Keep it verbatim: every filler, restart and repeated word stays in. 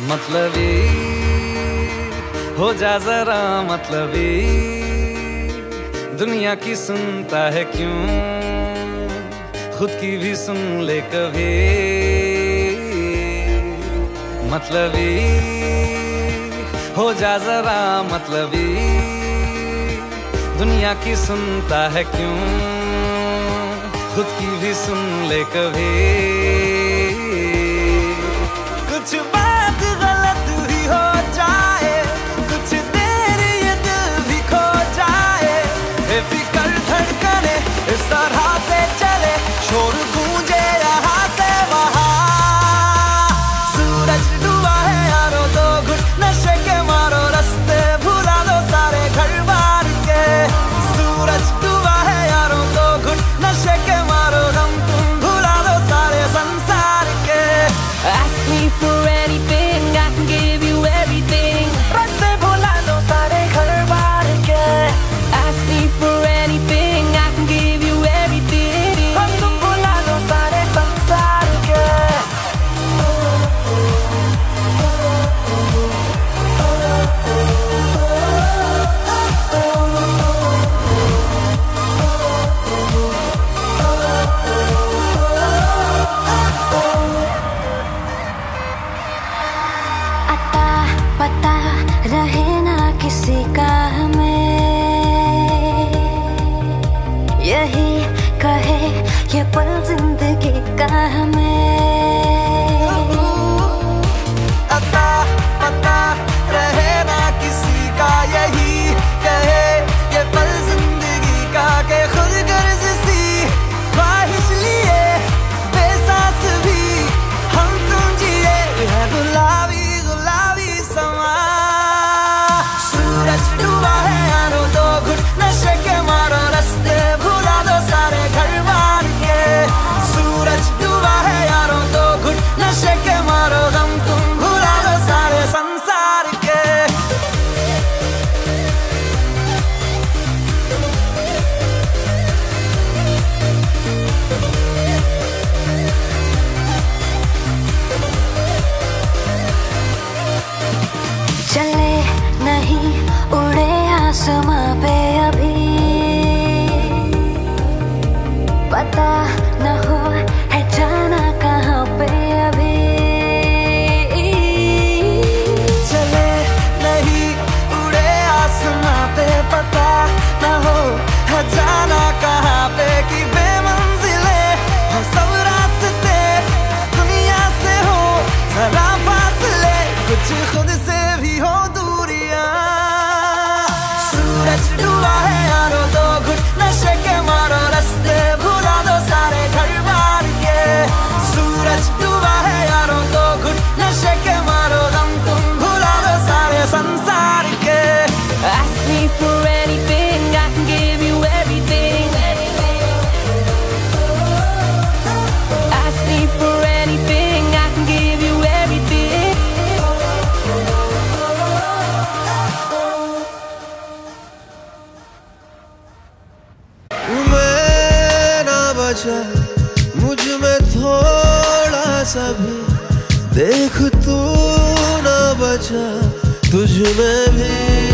मतलबी हो जा जरा मतलबी, दुनिया की सुनता है क्यों, खुद की भी सुन ले कभी। मतलबी हो जा जरा मतलबी, दुनिया की सुनता है क्यों, खुद की भी सुन ले कभी। कुछ बात गलत भी हो जाए, कुछ देर ये दिल भी खो जाए, बेफिक्र धड़कने इस तरह से चले, शोर गूंजे यहाँ से वहाँ। सूरज डूबा है यारो, तो घुट नशे के मारो, रास्ते भुला दो सारे घर बार के। सूरज डूबा है यारो, तो घुट नशे के मारो, गम तुम भुला दो सारे संसार के। Ask me for anything, I can give you everything. रास्ते भुला दो सारे घर बार के। Ask me for anything, I can give you everything. हम तुम भुला दो सारे संसार के। अता पता रहे ना किसी का हमें, यही कहे ये पल जिंदगी का हमें। अता पता रहे ना किसी का, यही कहे ये पल जिंदगी का, के खुद गर्ज सी ख्वाहिश लिए बेसास भी हम तुम जिए है गुलाबी गुलाबी समा। सूरज डूबा है यारो, तो घुट नशे के मारो, रास्ते भुला दो सारे घर बार के। सूरज डूबा है यारो, तो घुट नशे के मारो, गम तुम भुला दो सारे संसार के। चले नहीं उड़े आसमां पे अभी, पता न हो है जाना कहाँ पे अभी। चले नहीं उड़े आसमां पे, पता न हो है जाना कहाँ पे, कि बेमंजिले हो सब रास्ते, दुनिया से हो जरा फासले, कुछ खुद से भी हो दूरियां। सूरज डूबा है यारो, तो घुट नशे के मारो, रास्ते भुला दो सारे घर बार के। सूरज डूबा है यारो, तो घुट नशे के मारो, गम तुम भुला दो सारे संसार के। Ask me for anything, I can give you everything. Ask me for anything, I can give you everything. मैं ना बचा मुझ में थोड़ा सा भी, देख तू ना बचा तुझ में भी।